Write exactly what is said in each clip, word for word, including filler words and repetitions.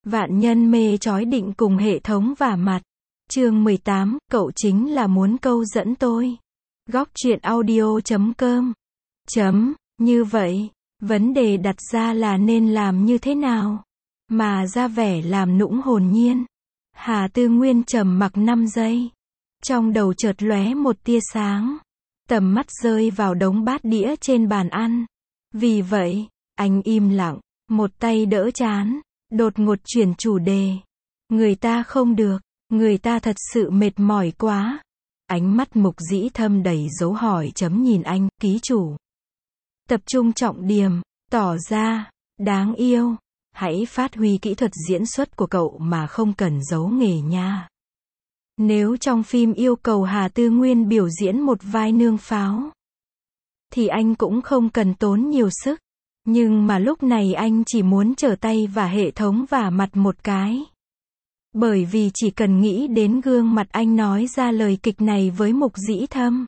Vạn nhân mê chói định cùng hệ thống vả mặt. Chương mười tám, cậu chính là muốn câu dẫn tôi. Góc truyện audio chấm com. Chấm, như vậy, vấn đề đặt ra là nên làm như thế nào? Mà ra vẻ làm nũng hồn nhiên. Hà Tư Nguyên trầm mặc năm giây. Trong đầu chợt lóe một tia sáng. Tầm mắt rơi vào đống bát đĩa trên bàn ăn. Vì vậy, anh im lặng, một tay đỡ trán, đột ngột chuyển chủ đề. Người ta không được, người ta thật sự mệt mỏi quá. Ánh mắt Mục Dĩ Thâm đầy dấu hỏi chấm nhìn anh, ký chủ. Tập trung trọng điểm, tỏ ra, đáng yêu. Hãy phát huy kỹ thuật diễn xuất của cậu mà không cần giấu nghề nha. Nếu trong phim yêu cầu Hà Tư Nguyên biểu diễn một vai nương pháo, thì anh cũng không cần tốn nhiều sức. Nhưng mà lúc này anh chỉ muốn trở tay và hệ thống vả mặt một cái. Bởi vì chỉ cần nghĩ đến gương mặt anh nói ra lời kịch này với Mục Dĩ Thâm.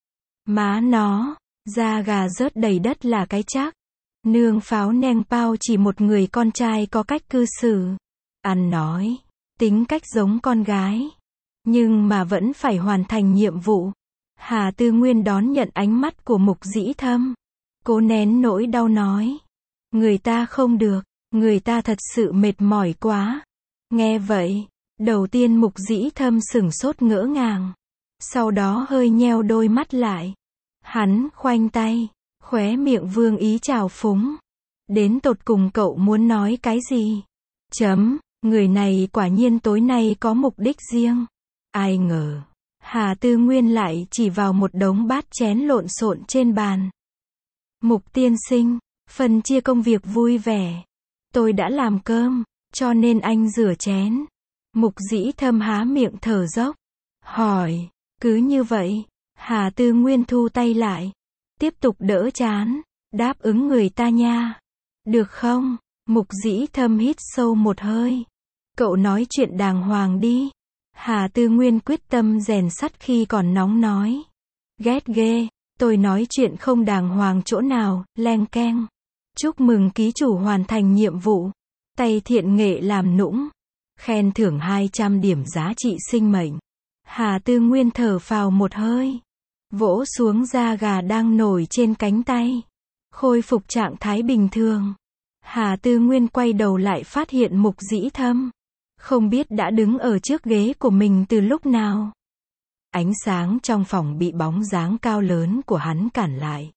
Má nó, da gà rớt đầy đất là cái chắc. Nương pháo neng pao chỉ một người con trai có cách cư xử, ăn nói, tính cách giống con gái. Nhưng mà vẫn phải hoàn thành nhiệm vụ. Hà Tư Nguyên đón nhận ánh mắt của Mục Dĩ Thâm. Cố nén nỗi đau nói. Người ta không được, người ta thật sự mệt mỏi quá. Nghe vậy, đầu tiên Mục Dĩ Thâm sửng sốt ngỡ ngàng. Sau đó hơi nheo đôi mắt lại. Hắn khoanh tay, khóe miệng vương ý trào phúng. Đến tột cùng cậu muốn nói cái gì? Chấm, người này quả nhiên tối nay có mục đích riêng. Ai ngờ, Hà Tư Nguyên lại chỉ vào một đống bát chén lộn xộn trên bàn. Mục tiên sinh, phân chia công việc vui vẻ. Tôi đã làm cơm, cho nên anh rửa chén. Mục Dĩ Thâm há miệng thở dốc. Hỏi, cứ như vậy, Hà Tư Nguyên thu tay lại. Tiếp tục đỡ chán, đáp ứng người ta nha. Được không? Mục Dĩ Thâm hít sâu một hơi. Cậu nói chuyện đàng hoàng đi. Hà Tư Nguyên quyết tâm rèn sắt khi còn nóng nói. Ghét ghê, tôi nói chuyện không đàng hoàng chỗ nào, leng keng. Chúc mừng ký chủ hoàn thành nhiệm vụ. Tay thiện nghệ làm nũng. Khen thưởng hai trăm điểm giá trị sinh mệnh. Hà Tư Nguyên thở phào một hơi. Vỗ xuống da gà đang nổi trên cánh tay. Khôi phục trạng thái bình thường. Hà Tư Nguyên quay đầu lại phát hiện Mục Dĩ Thâm. Không biết đã đứng ở trước ghế của mình từ lúc nào. Ánh sáng trong phòng bị bóng dáng cao lớn của hắn cản lại.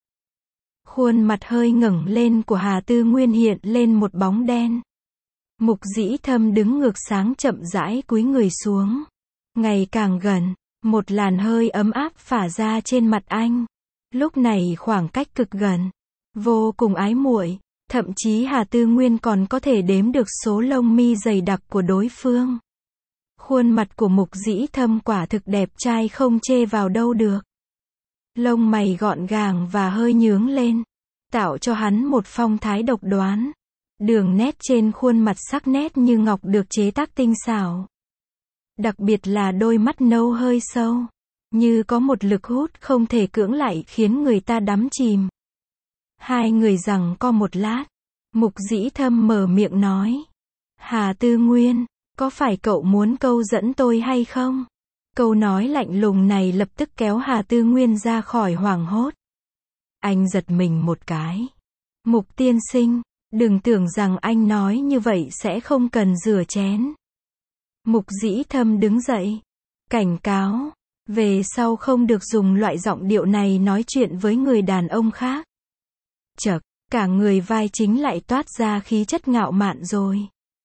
Khuôn mặt hơi ngẩng lên của Hà Tư Nguyên hiện lên một bóng đen. Mục Dĩ Thâm đứng ngược sáng chậm rãi cúi người xuống. Ngày càng gần, một làn hơi ấm áp phả ra trên mặt anh. Lúc này khoảng cách cực gần, vô cùng ái muội. Thậm chí Hà Tư Nguyên còn có thể đếm được số lông mi dày đặc của đối phương. Khuôn mặt của Mục Dĩ Thâm quả thực đẹp trai không chê vào đâu được. Lông mày gọn gàng và hơi nhướng lên, tạo cho hắn một phong thái độc đoán. Đường nét trên khuôn mặt sắc nét như ngọc được chế tác tinh xảo. Đặc biệt là đôi mắt nâu hơi sâu, như có một lực hút không thể cưỡng lại khiến người ta đắm chìm. Hai người giằng co một lát. Mục Dĩ Thâm mở miệng nói. Hà Tư Nguyên, có phải cậu muốn câu dẫn tôi hay không? Câu nói lạnh lùng này lập tức kéo Hà Tư Nguyên ra khỏi hoảng hốt. Anh giật mình một cái. Mục tiên sinh, đừng tưởng rằng anh nói như vậy sẽ không cần rửa chén. Mục Dĩ Thâm đứng dậy. Cảnh cáo, về sau không được dùng loại giọng điệu này nói chuyện với người đàn ông khác. Chậc, cả người vai chính lại toát ra khí chất ngạo mạn rồi.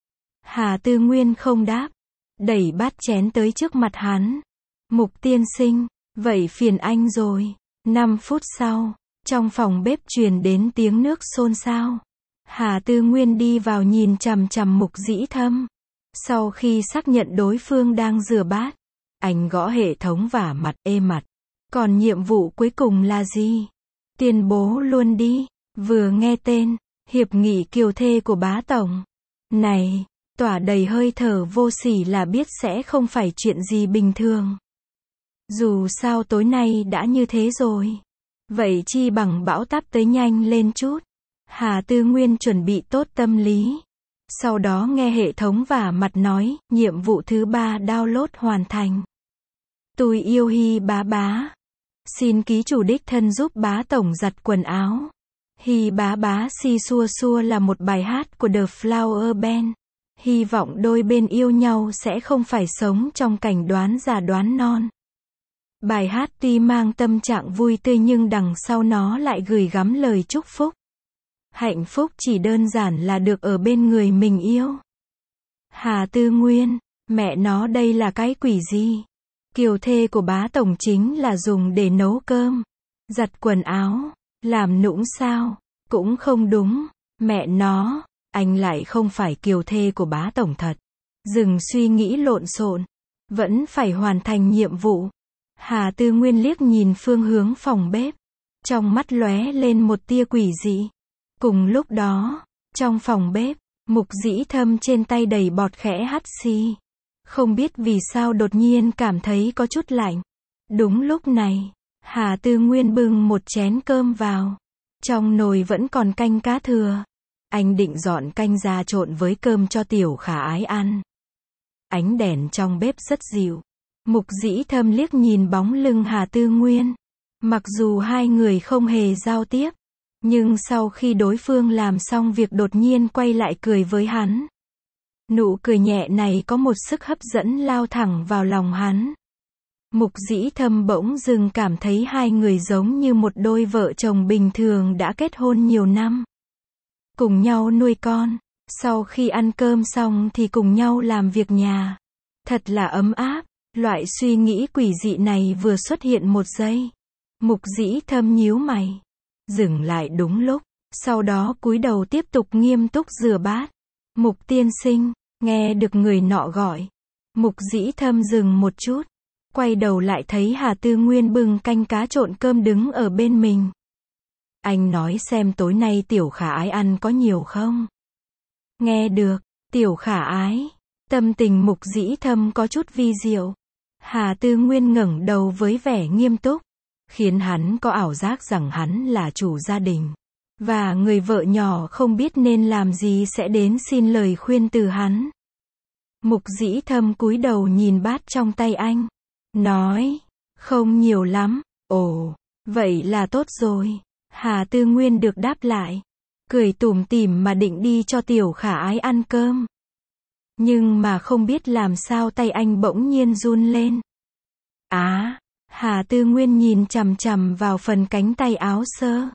Hà Tư Nguyên không đáp, đẩy bát chén tới trước mặt hắn. Mục tiên sinh, vậy phiền anh rồi. Năm phút sau, trong phòng bếp truyền đến tiếng nước xôn xao. Hà Tư Nguyên đi vào nhìn chằm chằm Mục Dĩ Thâm. Sau khi xác nhận đối phương đang rửa bát, anh gõ hệ thống vả mặt ê mặt. Còn nhiệm vụ cuối cùng là gì? Tuyên bố luôn đi. Vừa nghe tên, hiệp nghị kiều thê của bá tổng. Này, tỏa đầy hơi thở vô sỉ là biết sẽ không phải chuyện gì bình thường. Dù sao tối nay đã như thế rồi. Vậy chi bằng bão táp tới nhanh lên chút. Hà Tư Nguyên chuẩn bị tốt tâm lý. Sau đó nghe hệ thống vả mặt nói, nhiệm vụ thứ ba download hoàn thành. Tôi yêu Hi bá bá. Xin ký chủ đích thân giúp bá tổng giặt quần áo. Hi bá bá si xua xua là một bài hát của The Flower Band. Hy vọng đôi bên yêu nhau sẽ không phải sống trong cảnh đoán già đoán non. Bài hát tuy mang tâm trạng vui tươi nhưng đằng sau nó lại gửi gắm lời chúc phúc. Hạnh phúc chỉ đơn giản là được ở bên người mình yêu. Hà Tư Nguyên, mẹ nó đây là cái quỷ gì? Kiều thê của bá tổng chính là dùng để nấu cơm, giặt quần áo, làm nũng sao? Cũng không đúng, mẹ nó, anh lại không phải kiều thê của bá tổng thật. Dừng suy nghĩ lộn xộn, vẫn phải hoàn thành nhiệm vụ. Hà Tư Nguyên liếc nhìn phương hướng phòng bếp, trong mắt lóe lên một tia quỷ dị. Cùng lúc đó, trong phòng bếp, Mục Dĩ Thâm trên tay đầy bọt khẽ hắt xì. Không biết vì sao đột nhiên cảm thấy có chút lạnh. Đúng lúc này, Hà Tư Nguyên bưng một chén cơm vào. Trong nồi vẫn còn canh cá thừa. Anh định dọn canh ra trộn với cơm cho Tiểu Khả Ái ăn. Ánh đèn trong bếp rất dịu. Mục Dĩ Thâm liếc nhìn bóng lưng Hà Tư Nguyên. Mặc dù hai người không hề giao tiếp, nhưng sau khi đối phương làm xong việc đột nhiên quay lại cười với hắn. Nụ cười nhẹ này có một sức hấp dẫn lao thẳng vào lòng hắn. Mục Dĩ Thâm bỗng dưng cảm thấy hai người giống như một đôi vợ chồng bình thường đã kết hôn nhiều năm. Cùng nhau nuôi con, sau khi ăn cơm xong thì cùng nhau làm việc nhà. Thật là ấm áp, loại suy nghĩ quỷ dị này vừa xuất hiện một giây. Mục Dĩ Thâm nhíu mày, dừng lại đúng lúc, sau đó cúi đầu tiếp tục nghiêm túc rửa bát. Mục tiên sinh, nghe được người nọ gọi. Mục Dĩ Thâm dừng một chút, quay đầu lại thấy Hà Tư Nguyên bưng canh cá trộn cơm đứng ở bên mình. Anh nói xem tối nay Tiểu Khả Ái ăn có nhiều không? Nghe được, Tiểu Khả Ái. Tâm tình Mục Dĩ Thâm có chút vi diệu. Hà Tư Nguyên ngẩng đầu với vẻ nghiêm túc, khiến hắn có ảo giác rằng hắn là chủ gia đình. Và người vợ nhỏ không biết nên làm gì sẽ đến xin lời khuyên từ hắn. Mục Dĩ Thâm cúi đầu nhìn bát trong tay anh. Nói, không nhiều lắm. Ồ, vậy là tốt rồi. Hà Tư Nguyên được đáp lại. Cười tủm tỉm mà định đi cho Tiểu Khả Ái ăn cơm. Nhưng mà không biết làm sao tay anh bỗng nhiên run lên. Á, à, Hà Tư Nguyên nhìn chằm chằm vào phần cánh tay áo sơ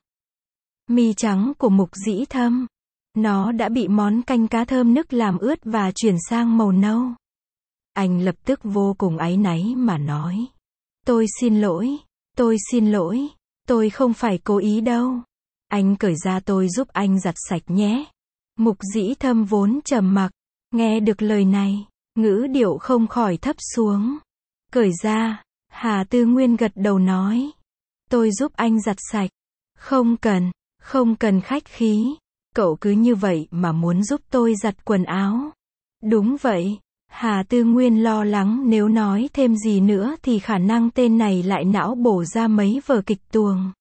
mi trắng của Mục Dĩ Thâm. Nó đã bị món canh cá thơm nức làm ướt và chuyển sang màu nâu. Anh lập tức vô cùng áy náy mà nói. Tôi xin lỗi, tôi xin lỗi, tôi không phải cố ý đâu. Anh cởi ra tôi giúp anh giặt sạch nhé. Mục Dĩ Thâm vốn trầm mặc, nghe được lời này, ngữ điệu không khỏi thấp xuống. Cởi ra, Hà Tư Nguyên gật đầu nói. Tôi giúp anh giặt sạch. Không cần, không cần khách khí. Cậu cứ như vậy mà muốn giúp tôi giặt quần áo. Đúng vậy. Hà Tư Nguyên lo lắng nếu nói thêm gì nữa thì khả năng tên này lại não bổ ra mấy vở kịch tuồng.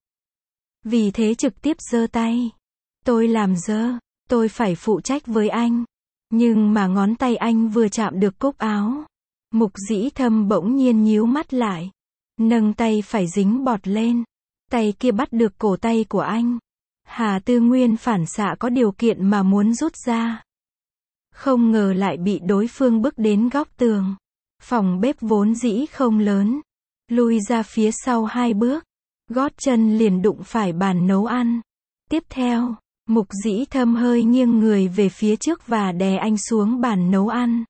Vì thế trực tiếp giơ tay. Tôi làm dơ, tôi phải phụ trách với anh. Nhưng mà ngón tay anh vừa chạm được cúc áo. Mục Dĩ Thâm bỗng nhiên nhíu mắt lại. Nâng tay phải dính bọt lên. Tay kia bắt được cổ tay của anh. Hà Tư Nguyên phản xạ có điều kiện mà muốn rút ra. Không ngờ lại bị đối phương bước đến góc tường. Phòng bếp vốn dĩ không lớn. Lui ra phía sau hai bước. Gót chân liền đụng phải bàn nấu ăn. Tiếp theo, Mục Dĩ Thâm hơi nghiêng người về phía trước và đè anh xuống bàn nấu ăn.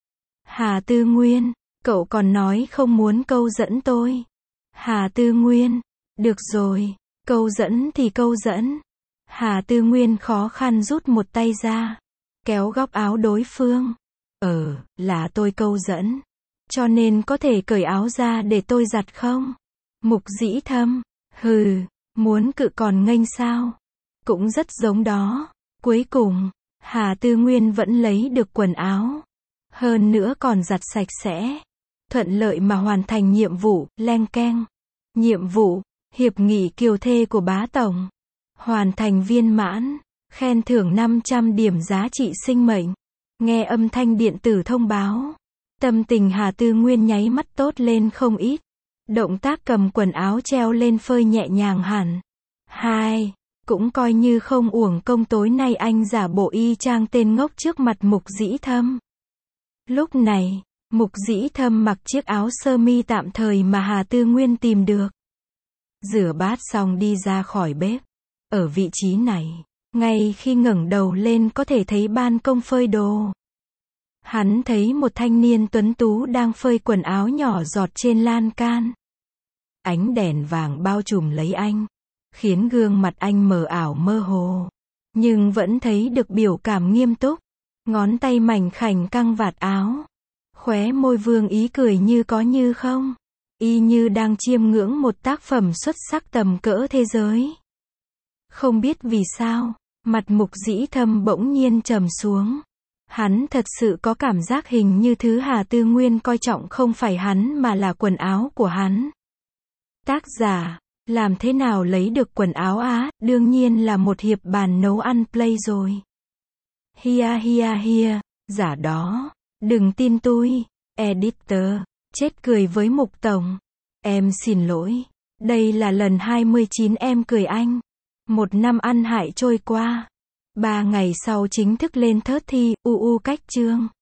Hà Tư Nguyên, cậu còn nói không muốn câu dẫn tôi. Hà Tư Nguyên, được rồi, câu dẫn thì câu dẫn. Hà Tư Nguyên khó khăn rút một tay ra, kéo góc áo đối phương. Ờ, là tôi câu dẫn. Cho nên có thể cởi áo ra để tôi giặt không? Mục Dĩ Thâm, hừ, muốn cự còn nghênh sao? Cũng rất giống đó. Cuối cùng, Hà Tư Nguyên vẫn lấy được quần áo. Hơn nữa còn giặt sạch sẽ. Thuận lợi mà hoàn thành nhiệm vụ, leng keng. Nhiệm vụ, hiệp nghị kiều thê của bá tổng. Hoàn thành viên mãn. Khen thưởng năm trăm điểm giá trị sinh mệnh. Nghe âm thanh điện tử thông báo. Tâm tình Hà Tư Nguyên nháy mắt tốt lên không ít. Động tác cầm quần áo treo lên phơi nhẹ nhàng hẳn. Hai, cũng coi như không uổng công tối nay anh giả bộ y chang tên ngốc trước mặt Mục Dĩ Thâm. Lúc này, Mục Dĩ Thâm mặc chiếc áo sơ mi tạm thời mà Hà Tư Nguyên tìm được. Rửa bát xong đi ra khỏi bếp. Ở vị trí này, ngay khi ngẩng đầu lên có thể thấy ban công phơi đồ. Hắn thấy một thanh niên tuấn tú đang phơi quần áo nhỏ giọt trên lan can. Ánh đèn vàng bao trùm lấy anh, khiến gương mặt anh mờ ảo mơ hồ. Nhưng vẫn thấy được biểu cảm nghiêm túc. Ngón tay mảnh khảnh căng vạt áo. Khóe môi vương ý cười như có như không. Y như đang chiêm ngưỡng một tác phẩm xuất sắc tầm cỡ thế giới. Không biết vì sao, mặt Mục Dĩ Thâm bỗng nhiên trầm xuống. Hắn thật sự có cảm giác hình như thứ Hà Tư Nguyên coi trọng không phải hắn mà là quần áo của hắn. Tác giả, làm thế nào lấy được quần áo á, đương nhiên là một hiệp bàn nấu ăn play rồi. Hia hia hia, giả đó, đừng tin tôi, editor, chết cười với Mục Tổng. Em xin lỗi, đây là lần hai mươi chín em cười anh. Một năm ăn hại trôi qua. Ba ngày sau chính thức lên thớt thi, u u cách chương.